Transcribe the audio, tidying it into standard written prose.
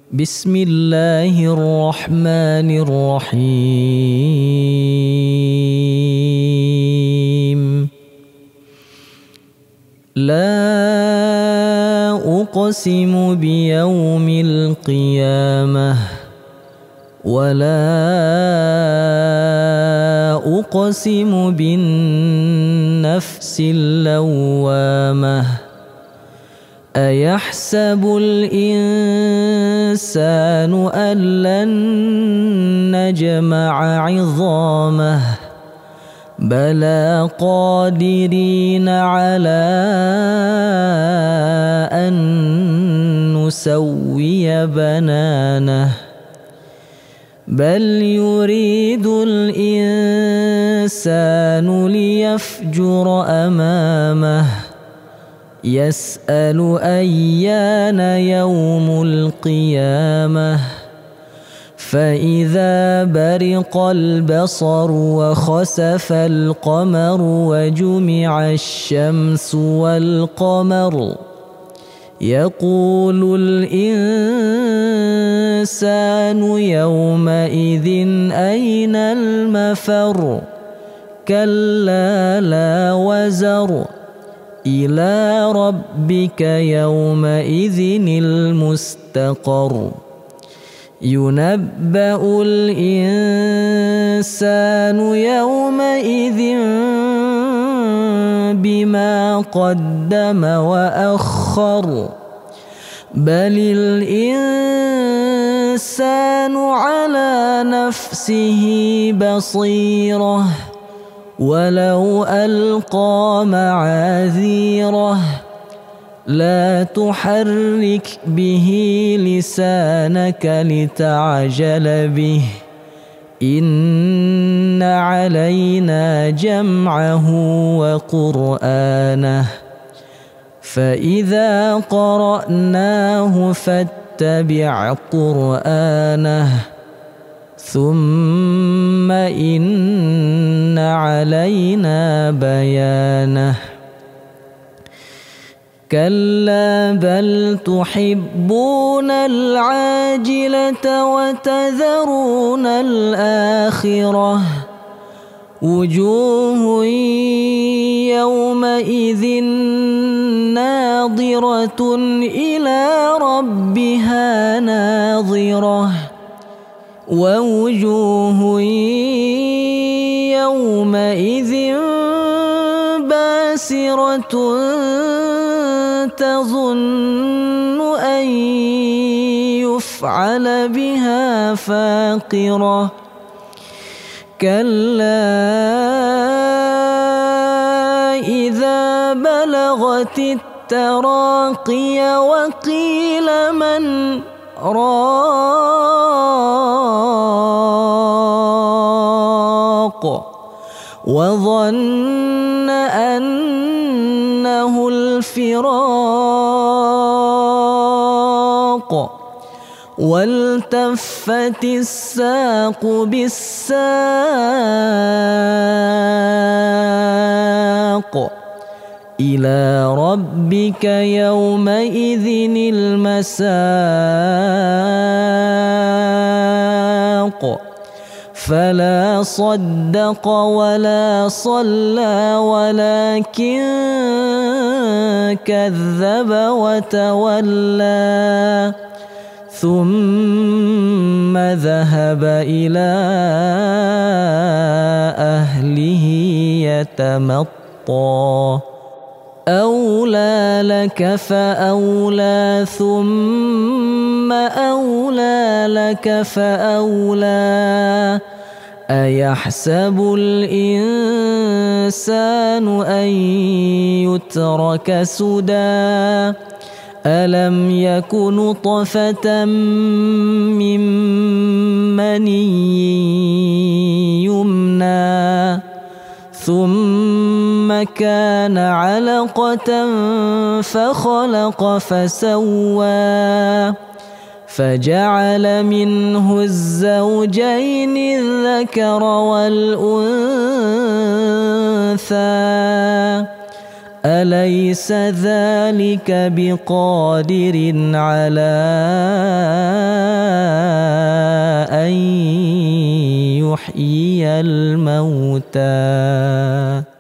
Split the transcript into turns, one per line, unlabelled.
بسم الله الرحمن الرحيم. لا أقسم بيوم القيامة ولا أقسم بالنفس اللوامة. أيحسب الإنسان أن لن نجمع عظامه بلى قادرين على أن نسوي بنانه بل يريد الإنسان ليفجر أمامه يسأل أيان يوم القيامة فإذا برق البصر وخسف القمر وجمع الشمس والقمر يقول الإنسان يومئذ أين المفر كلا لا وزر إلى ربك يومئذ المستقر ينبأ الإنسان يومئذ بما قدم وأخر بل الإنسان على نفسه بصيرة ولو ألقى معاذيره لا تحرك به لسانك لتعجل به إن علينا جمعه وقرآنه فإذا قرأناه فاتبع قرآنه ثم إن علينا بيانه كلا بل تحبون العاجلة وتذرون الآخرة وجوه يومئذ ناظرة إلى ربها ناظرة ووجوه يومئذ باسرة تظن أن يفعل بها فاقرة كلا إذا بلغت التراقي وقيل من راق وظن أنه الفراق والتفت الساق بالساق إلى ربك يومئذ المساق فلا صدق ولا صلى ولكن كذب وتولى ثم ذهب إلى أهله يتمطى أولى لك فأولى ثم أولى لك فأولى أيحسب الإنسان أن يترك سدى ألم يك نطفة من مني يمنى ثم كان علقة فخلق فسوى فجعل منه الزوجين الذكر والأنثى أليس ذلك بقادر على يحيي الموتى